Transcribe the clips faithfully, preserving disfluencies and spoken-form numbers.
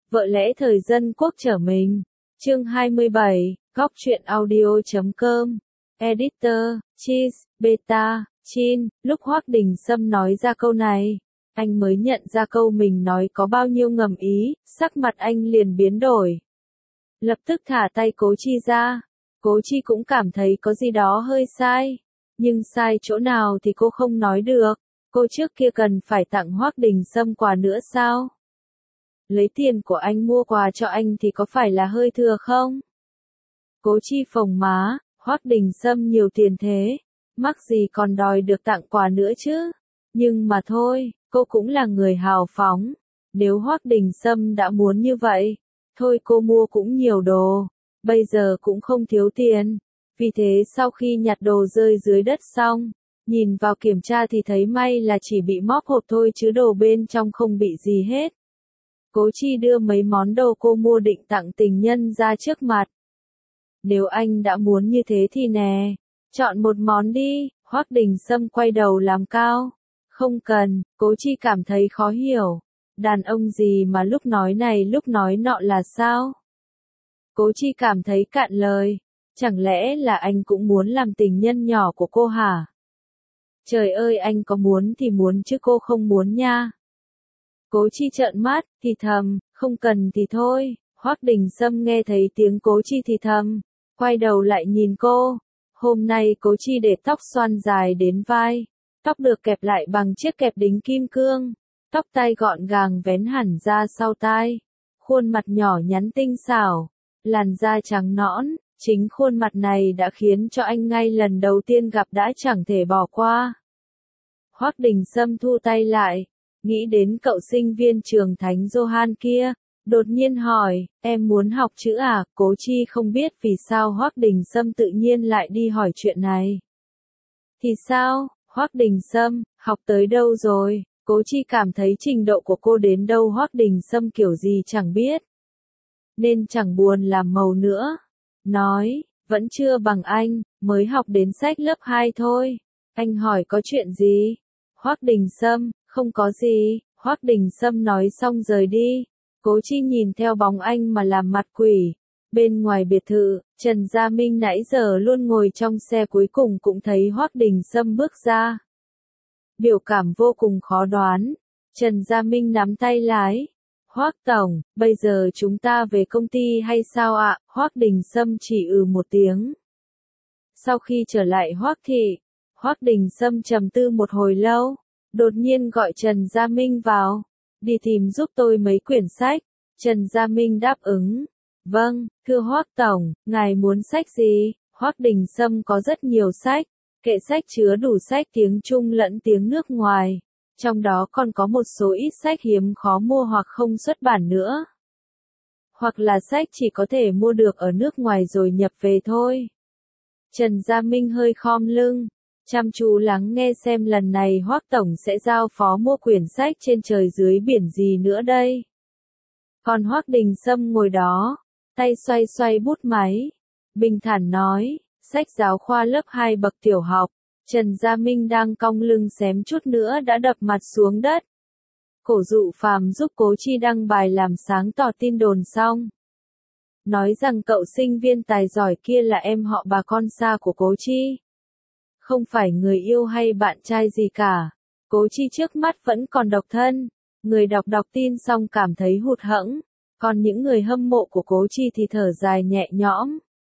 Vợ lẽ thời dân quốc trở mình. Chương hai mươi bảy, góc truyện audio chấm com. Editor, Cheese, Beta, Chin. Lúc Hoắc Đình Sâm nói ra câu này, anh mới nhận ra câu mình nói có bao nhiêu ngầm ý, sắc mặt anh liền biến đổi. Lập tức thả tay Cố Chi ra. Cố Chi cũng cảm thấy có gì đó hơi sai. Nhưng sai chỗ nào thì cô không nói được. Cô trước kia cần phải tặng Hoắc Đình Sâm quà nữa sao? Lấy tiền của anh mua quà cho anh thì có phải là hơi thừa không? Cố Chi phồng má, Hoắc Đình Sâm nhiều tiền thế, mắc gì còn đòi được tặng quà nữa chứ? Nhưng mà thôi, cô cũng là người hào phóng. Nếu Hoắc Đình Sâm đã muốn như vậy, thôi cô mua cũng nhiều đồ, bây giờ cũng không thiếu tiền. Vì thế sau khi nhặt đồ rơi dưới đất xong, nhìn vào kiểm tra thì thấy may là chỉ bị móc hộp thôi chứ đồ bên trong không bị gì hết. Cố Chi đưa mấy món đồ cô mua định tặng tình nhân ra trước mặt. Nếu anh đã muốn như thế thì nè, chọn một món đi. Hoắc Đình Sâm quay đầu làm cao. Không cần. Cố Chi cảm thấy khó hiểu. Đàn ông gì mà lúc nói này lúc nói nọ là sao? Cố Chi cảm thấy cạn lời. Chẳng lẽ là anh cũng muốn làm tình nhân nhỏ của cô hả? Trời ơi, anh có muốn thì muốn chứ cô không muốn nha. Cố Chi trợn mắt, thì thầm, không cần thì thôi. Hoắc Đình Sâm nghe thấy tiếng Cố Chi thì thầm, quay đầu lại nhìn cô. Hôm nay Cố Chi để tóc xoăn dài đến vai, tóc được kẹp lại bằng chiếc kẹp đính kim cương, tóc tai gọn gàng vén hẳn ra sau tai, khuôn mặt nhỏ nhắn tinh xảo, làn da trắng nõn. Chính khuôn mặt này đã khiến cho anh ngay lần đầu tiên gặp đã chẳng thể bỏ qua. Hoắc Đình Sâm thu tay lại, nghĩ đến cậu sinh viên trường Thánh Johann kia, đột nhiên hỏi, em muốn học chữ à? Cố Chi không biết vì sao Hoắc Đình Sâm tự nhiên lại đi hỏi chuyện này. Thì sao? Hoắc Đình Sâm, học tới đâu rồi? Cố Chi cảm thấy trình độ của cô đến đâu Hoắc Đình Sâm kiểu gì chẳng biết. Nên chẳng buồn làm màu nữa. Nói, vẫn chưa bằng anh, mới học đến sách lớp hai thôi. Anh hỏi có chuyện gì? Hoắc Đình Sâm, không có gì. Hoắc Đình Sâm nói xong rời đi. Cố Chi nhìn theo bóng anh mà làm mặt quỷ. Bên ngoài biệt thự, Trần Gia Minh nãy giờ luôn ngồi trong xe cuối cùng cũng thấy Hoắc Đình Sâm bước ra. Biểu cảm vô cùng khó đoán. Trần Gia Minh nắm tay lái. Hoắc tổng, bây giờ chúng ta về công ty hay sao ạ? Hoắc Đình Sâm chỉ ừ một tiếng. Sau khi trở lại Hoắc thị, Hoắc Đình Sâm trầm tư một hồi lâu, đột nhiên gọi Trần Gia Minh vào, đi tìm giúp tôi mấy quyển sách. Trần Gia Minh đáp ứng. Vâng, thưa Hoắc tổng, ngài muốn sách gì? Hoắc Đình Sâm có rất nhiều sách, kệ sách chứa đủ sách tiếng Trung lẫn tiếng nước ngoài. Trong đó còn có một số ít sách hiếm khó mua hoặc không xuất bản nữa. Hoặc là sách chỉ có thể mua được ở nước ngoài rồi nhập về thôi. Trần Gia Minh hơi khom lưng, chăm chú lắng nghe xem lần này Hoắc tổng sẽ giao phó mua quyển sách trên trời dưới biển gì nữa đây. Còn Hoắc Đình Sâm ngồi đó, tay xoay xoay bút máy, bình thản nói, sách giáo khoa lớp hai bậc tiểu học. Trần Gia Minh đang cong lưng xém chút nữa đã đập mặt xuống đất. Cổ Dụ Phàm giúp Cố Chi đăng bài làm sáng tỏ tin đồn xong. Nói rằng cậu sinh viên tài giỏi kia là em họ bà con xa của Cố Chi. Không phải người yêu hay bạn trai gì cả. Cố Chi trước mắt vẫn còn độc thân. Người đọc đọc tin xong cảm thấy hụt hẫng. Còn những người hâm mộ của Cố Chi thì thở dài nhẹ nhõm.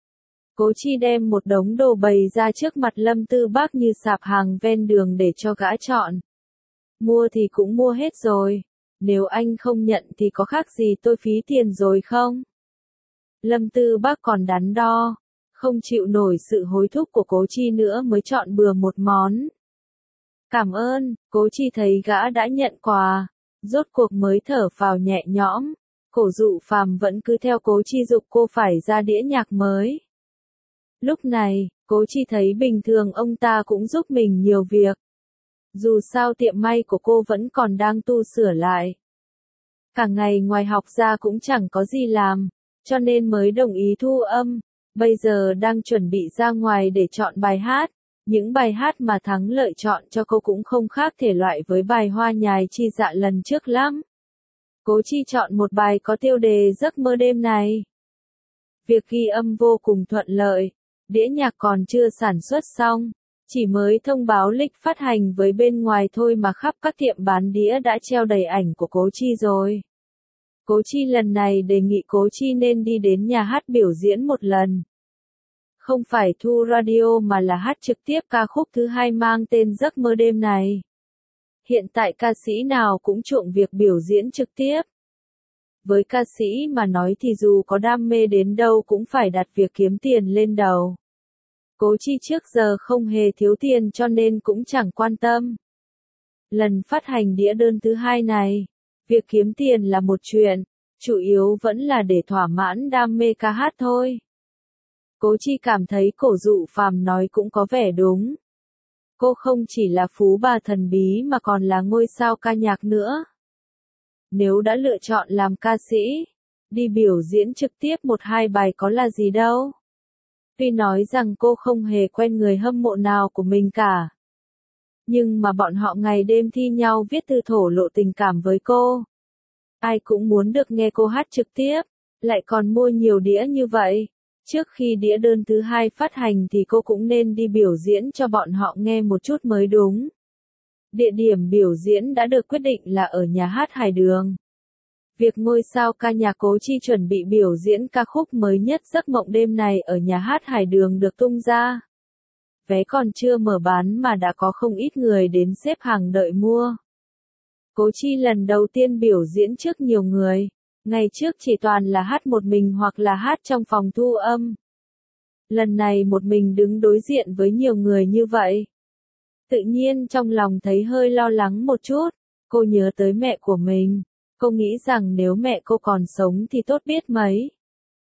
Cố Chi đem một đống đồ bày ra trước mặt Lâm Tư Bác như sạp hàng ven đường để cho gã chọn. Mua thì cũng mua hết rồi. Nếu anh không nhận thì có khác gì tôi phí tiền rồi không? Lâm Tư Bác còn đắn đo. Không chịu nổi sự hối thúc của Cố Chi nữa mới chọn bừa một món. Cảm ơn, Cố Chi thấy gã đã nhận quà. Rốt cuộc mới thở phào nhẹ nhõm. Cổ Dụ Phàm vẫn cứ theo Cố Chi giục cô phải ra đĩa nhạc mới. Lúc này, Cố Chi thấy bình thường ông ta cũng giúp mình nhiều việc. Dù sao tiệm may của cô vẫn còn đang tu sửa lại. Cả ngày ngoài học ra cũng chẳng có gì làm, cho nên mới đồng ý thu âm. Bây giờ đang chuẩn bị ra ngoài để chọn bài hát. Những bài hát mà Thắng Lợi chọn cho cô cũng không khác thể loại với bài Hoa Nhài Chi Dạ lần trước lắm. Cố Chi chọn một bài có tiêu đề Giấc mơ đêm này. Việc ghi âm vô cùng thuận lợi, đĩa nhạc còn chưa sản xuất xong, chỉ mới thông báo lịch phát hành với bên ngoài thôi mà khắp các tiệm bán đĩa đã treo đầy ảnh của Cố Chi rồi. Cố Chi lần này đề nghị Cố Chi nên đi đến nhà hát biểu diễn một lần. Không phải thu radio mà là hát trực tiếp ca khúc thứ hai mang tên Giấc mơ đêm này. Hiện tại ca sĩ nào cũng chuộng việc biểu diễn trực tiếp. Với ca sĩ mà nói thì dù có đam mê đến đâu cũng phải đặt việc kiếm tiền lên đầu. Cố Chi trước giờ không hề thiếu tiền cho nên cũng chẳng quan tâm. Lần phát hành đĩa đơn thứ hai này, việc kiếm tiền là một chuyện, chủ yếu vẫn là để thỏa mãn đam mê ca hát thôi. Cố Chi cảm thấy Cổ Dụ Phàm nói cũng có vẻ đúng. Cô không chỉ là phú bà thần bí mà còn là ngôi sao ca nhạc nữa. Nếu đã lựa chọn làm ca sĩ, đi biểu diễn trực tiếp một hai bài có là gì đâu. Tuy nói rằng cô không hề quen người hâm mộ nào của mình cả. Nhưng mà bọn họ ngày đêm thi nhau viết thư thổ lộ tình cảm với cô. Ai cũng muốn được nghe cô hát trực tiếp, lại còn mua nhiều đĩa như vậy. Trước khi đĩa đơn thứ hai phát hành thì cô cũng nên đi biểu diễn cho bọn họ nghe một chút mới đúng. Địa điểm biểu diễn đã được quyết định là ở nhà hát Hải Đường. Việc ngôi sao ca nhạc Cố Chi chuẩn bị biểu diễn ca khúc mới nhất Giấc mộng đêm này ở nhà hát Hải Đường được tung ra. Vé còn chưa mở bán mà đã có không ít người đến xếp hàng đợi mua. Cố Chi lần đầu tiên biểu diễn trước nhiều người. Ngày trước chỉ toàn là hát một mình hoặc là hát trong phòng thu âm. Lần này một mình đứng đối diện với nhiều người như vậy. Tự nhiên trong lòng thấy hơi lo lắng một chút, cô nhớ tới mẹ của mình. Cô nghĩ rằng nếu mẹ cô còn sống thì tốt biết mấy.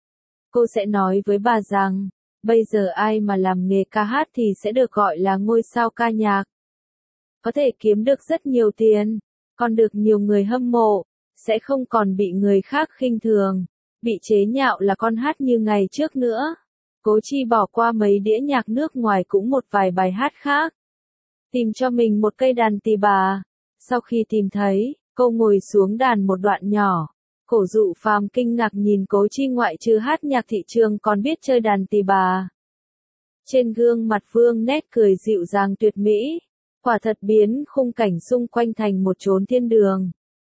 Cô sẽ nói với bà rằng, bây giờ ai mà làm nghề ca hát thì sẽ được gọi là ngôi sao ca nhạc. Có thể kiếm được rất nhiều tiền, còn được nhiều người hâm mộ, sẽ không còn bị người khác khinh thường, bị chế nhạo là con hát như ngày trước nữa. Cố Chi bỏ qua mấy đĩa nhạc nước ngoài cũng một vài bài hát khác. Tìm cho mình một cây đàn tỳ bà. Sau khi tìm thấy, cô ngồi xuống đàn một đoạn nhỏ. Cổ Dụ Phàm kinh ngạc nhìn Cố Chi ngoại trừ hát nhạc thị trường còn biết chơi đàn tỳ bà. Trên gương mặt Vương nét cười dịu dàng tuyệt mỹ, quả thật biến khung cảnh xung quanh thành một chốn thiên đường.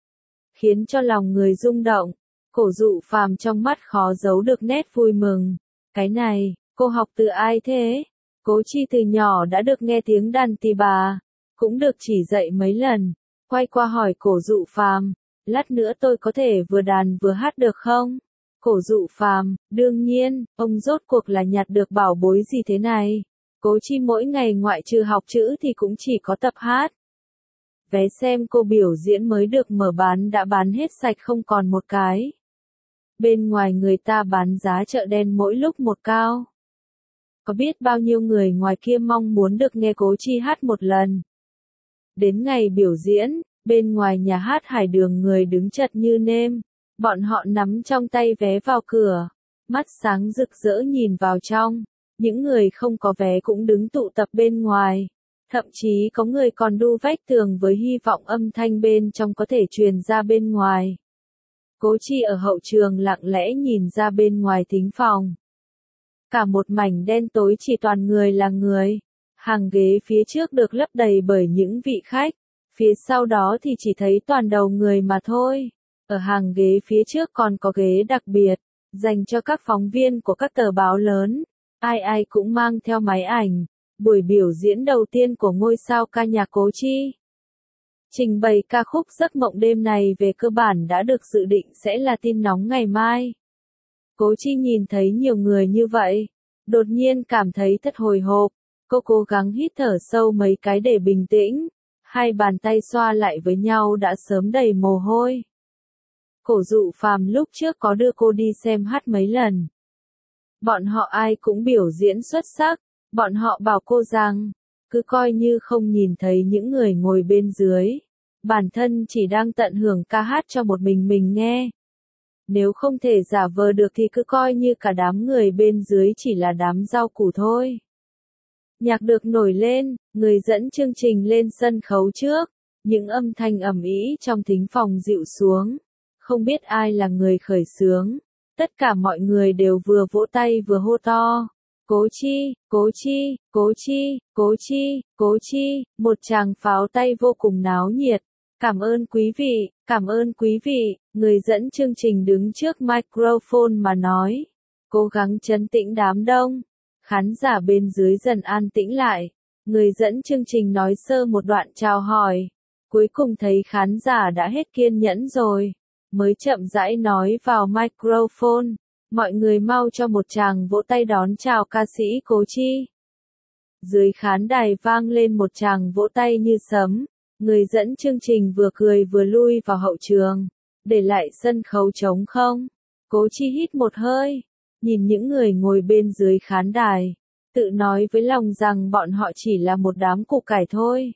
Khiến cho lòng người rung động, Cổ Dụ Phàm trong mắt khó giấu được nét vui mừng. Cái này, cô học từ ai thế? Cố Chi từ nhỏ đã được nghe tiếng đàn tỳ bà, cũng được chỉ dạy mấy lần. Quay qua hỏi Cổ Dụ Phàm, lát nữa tôi có thể vừa đàn vừa hát được không? Cổ Dụ Phàm, đương nhiên, ông rốt cuộc là nhặt được bảo bối gì thế này? Cố Chi mỗi ngày ngoại trừ học chữ thì cũng chỉ có tập hát. Vé xem cô biểu diễn mới được mở bán đã bán hết sạch không còn một cái. Bên ngoài người ta bán giá chợ đen mỗi lúc một cao. Có biết bao nhiêu người ngoài kia mong muốn được nghe Cố Chi hát một lần. Đến ngày biểu diễn, bên ngoài nhà hát Hải Đường người đứng chật như nêm. Bọn họ nắm trong tay vé vào cửa, mắt sáng rực rỡ nhìn vào trong. Những người không có vé cũng đứng tụ tập bên ngoài. Thậm chí có người còn đu vách tường với hy vọng âm thanh bên trong có thể truyền ra bên ngoài. Cố Chi ở hậu trường lặng lẽ nhìn ra bên ngoài thính phòng. Cả một mảnh đen tối chỉ toàn người là người. Hàng ghế phía trước được lấp đầy bởi những vị khách. Phía sau đó thì chỉ thấy toàn đầu người mà thôi. Ở hàng ghế phía trước còn có ghế đặc biệt, dành cho các phóng viên của các tờ báo lớn. Ai ai cũng mang theo máy ảnh. Buổi biểu diễn đầu tiên của ngôi sao ca nhạc Cố Chi. Trình bày ca khúc Giấc mộng đêm này về cơ bản đã được dự định sẽ là tin nóng ngày mai. Cố Chi nhìn thấy nhiều người như vậy, đột nhiên cảm thấy thật hồi hộp. Cô cố gắng hít thở sâu mấy cái để bình tĩnh. Hai bàn tay xoa lại với nhau đã sớm đầy mồ hôi. Cổ Dụ Phàm lúc trước có đưa cô đi xem hát mấy lần. Bọn họ ai cũng biểu diễn xuất sắc. Bọn họ bảo cô rằng, cứ coi như không nhìn thấy những người ngồi bên dưới. Bản thân chỉ đang tận hưởng ca hát cho một mình mình nghe. Nếu không thể giả vờ được thì cứ coi như cả đám người bên dưới chỉ là đám rau củ thôi. Nhạc được nổi lên, người dẫn chương trình lên sân khấu trước. Những âm thanh ầm ĩ trong thính phòng dịu xuống. Không biết ai là người khởi xướng. Tất cả mọi người đều vừa vỗ tay vừa hô to. Cố Chi, Cố Chi, Cố Chi, Cố Chi, Cố Chi, một tràng pháo tay vô cùng náo nhiệt. Cảm ơn quý vị, cảm ơn quý vị, người dẫn chương trình đứng trước microphone mà nói. Cố gắng trấn tĩnh đám đông. Khán giả bên dưới dần an tĩnh lại. Người dẫn chương trình nói sơ một đoạn chào hỏi. Cuối cùng thấy khán giả đã hết kiên nhẫn rồi. Mới chậm rãi nói vào microphone. Mọi người mau cho một tràng vỗ tay đón chào ca sĩ Cố Chi. Dưới khán đài vang lên một tràng vỗ tay như sấm. Người dẫn chương trình vừa cười vừa lui vào hậu trường. Để lại sân khấu trống không. Cố Chi hít một hơi. Nhìn những người ngồi bên dưới khán đài. Tự nói với lòng rằng bọn họ chỉ là một đám củ cải thôi.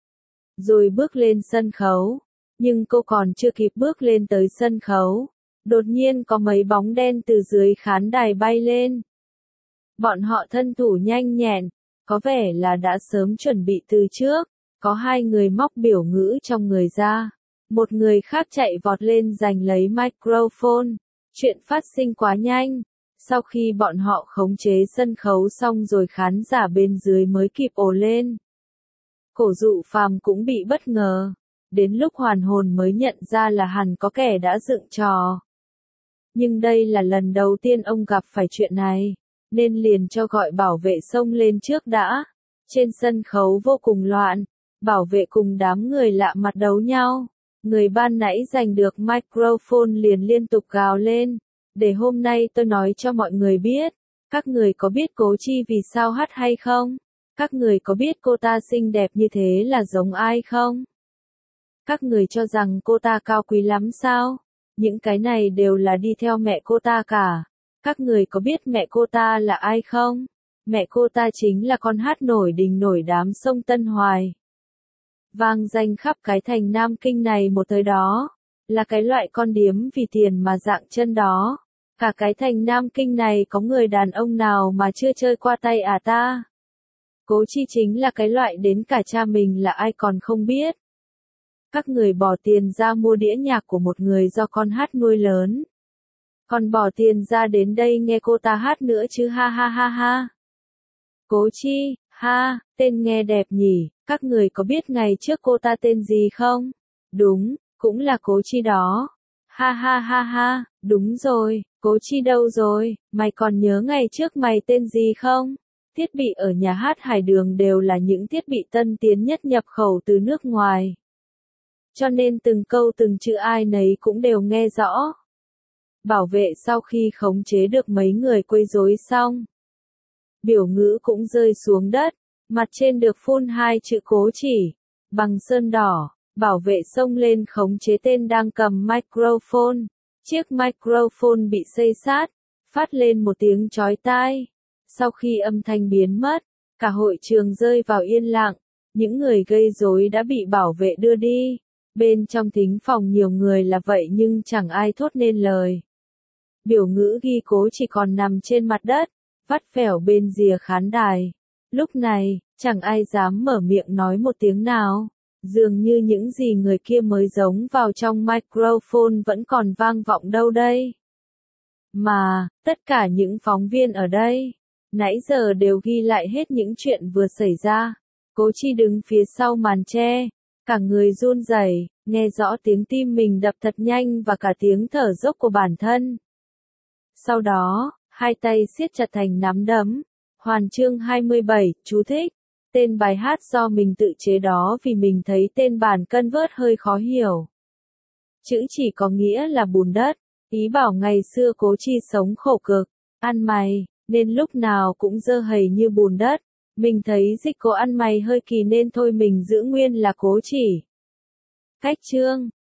Rồi bước lên sân khấu. Nhưng cô còn chưa kịp bước lên tới sân khấu. Đột nhiên có mấy bóng đen từ dưới khán đài bay lên. Bọn họ thân thủ nhanh nhẹn, có vẻ là đã sớm chuẩn bị từ trước. Có hai người móc biểu ngữ trong người ra. Một người khác chạy vọt lên giành lấy microphone. Chuyện phát sinh quá nhanh. Sau khi bọn họ khống chế sân khấu xong rồi khán giả bên dưới mới kịp ồ lên. Cổ Dụ Phàm cũng bị bất ngờ. Đến lúc hoàn hồn mới nhận ra là hẳn có kẻ đã dựng trò. Nhưng đây là lần đầu tiên ông gặp phải chuyện này, nên liền cho gọi bảo vệ xông lên trước đã. Trên sân khấu vô cùng loạn, bảo vệ cùng đám người lạ mặt đấu nhau. Người ban nãy giành được microphone liền liên tục gào lên. Để hôm nay tôi nói cho mọi người biết, các người có biết Cố Chi vì sao hát hay không? Các người có biết cô ta xinh đẹp như thế là giống ai không? Các người cho rằng cô ta cao quý lắm sao? Những cái này đều là đi theo mẹ cô ta cả. Các người có biết mẹ cô ta là ai không? Mẹ cô ta chính là con hát nổi đình nổi đám sông Tân Hoài. Vang danh khắp cái thành Nam Kinh này một thời đó. Là cái loại con điếm vì tiền mà dạng chân đó. Cả cái thành Nam Kinh này có người đàn ông nào mà chưa chơi qua tay à ta? Cố Chi chính là cái loại đến cả cha mình là ai còn không biết. Các người bỏ tiền ra mua đĩa nhạc của một người do con hát nuôi lớn. Còn bỏ tiền ra đến đây nghe cô ta hát nữa chứ ha ha ha ha. Cố Chi, ha, tên nghe đẹp nhỉ, các người có biết ngày trước cô ta tên gì không? Đúng, cũng là Cố Chi đó. Ha ha ha ha, đúng rồi, Cố Chi đâu rồi, mày còn nhớ ngày trước mày tên gì không? Thiết bị ở nhà hát Hải Đường đều là những thiết bị tân tiến nhất nhập khẩu từ nước ngoài. Cho nên từng câu từng chữ ai nấy cũng đều nghe rõ. Bảo vệ sau khi khống chế được mấy người quấy rối xong. Biểu ngữ cũng rơi xuống đất, mặt trên được phun hai chữ Cố Chỉ, bằng sơn đỏ. Bảo vệ xông lên khống chế tên đang cầm microphone. Chiếc microphone bị xây sát, phát lên một tiếng chói tai. Sau khi âm thanh biến mất, cả hội trường rơi vào yên lặng. Những người gây rối đã bị bảo vệ đưa đi. Bên trong thính phòng nhiều người là vậy nhưng chẳng ai thốt nên lời. Biểu ngữ ghi Cố chỉ còn nằm trên mặt đất, vắt vẻo bên rìa khán đài. Lúc này, chẳng ai dám mở miệng nói một tiếng nào. Dường như những gì người kia mới giống vào trong microphone vẫn còn vang vọng đâu đây. Mà, tất cả những phóng viên ở đây, nãy giờ đều ghi lại hết những chuyện vừa xảy ra. Cố Chi đứng phía sau màn che, cả người run rẩy, nghe rõ tiếng tim mình đập thật nhanh và cả tiếng thở dốc của bản thân. Sau đó, hai tay siết chặt thành nắm đấm. Hoàn chương hai mươi bảy, chú thích. Tên bài hát do mình tự chế đó vì mình thấy tên bản cân vớt hơi khó hiểu. Chữ chỉ có nghĩa là bùn đất, ý bảo ngày xưa Cố Chi sống khổ cực, ăn mày, nên lúc nào cũng dơ hầy như bùn đất. Mình thấy dịch cô ăn mày hơi kỳ nên thôi mình giữ nguyên là Cố Chỉ. Cách chương,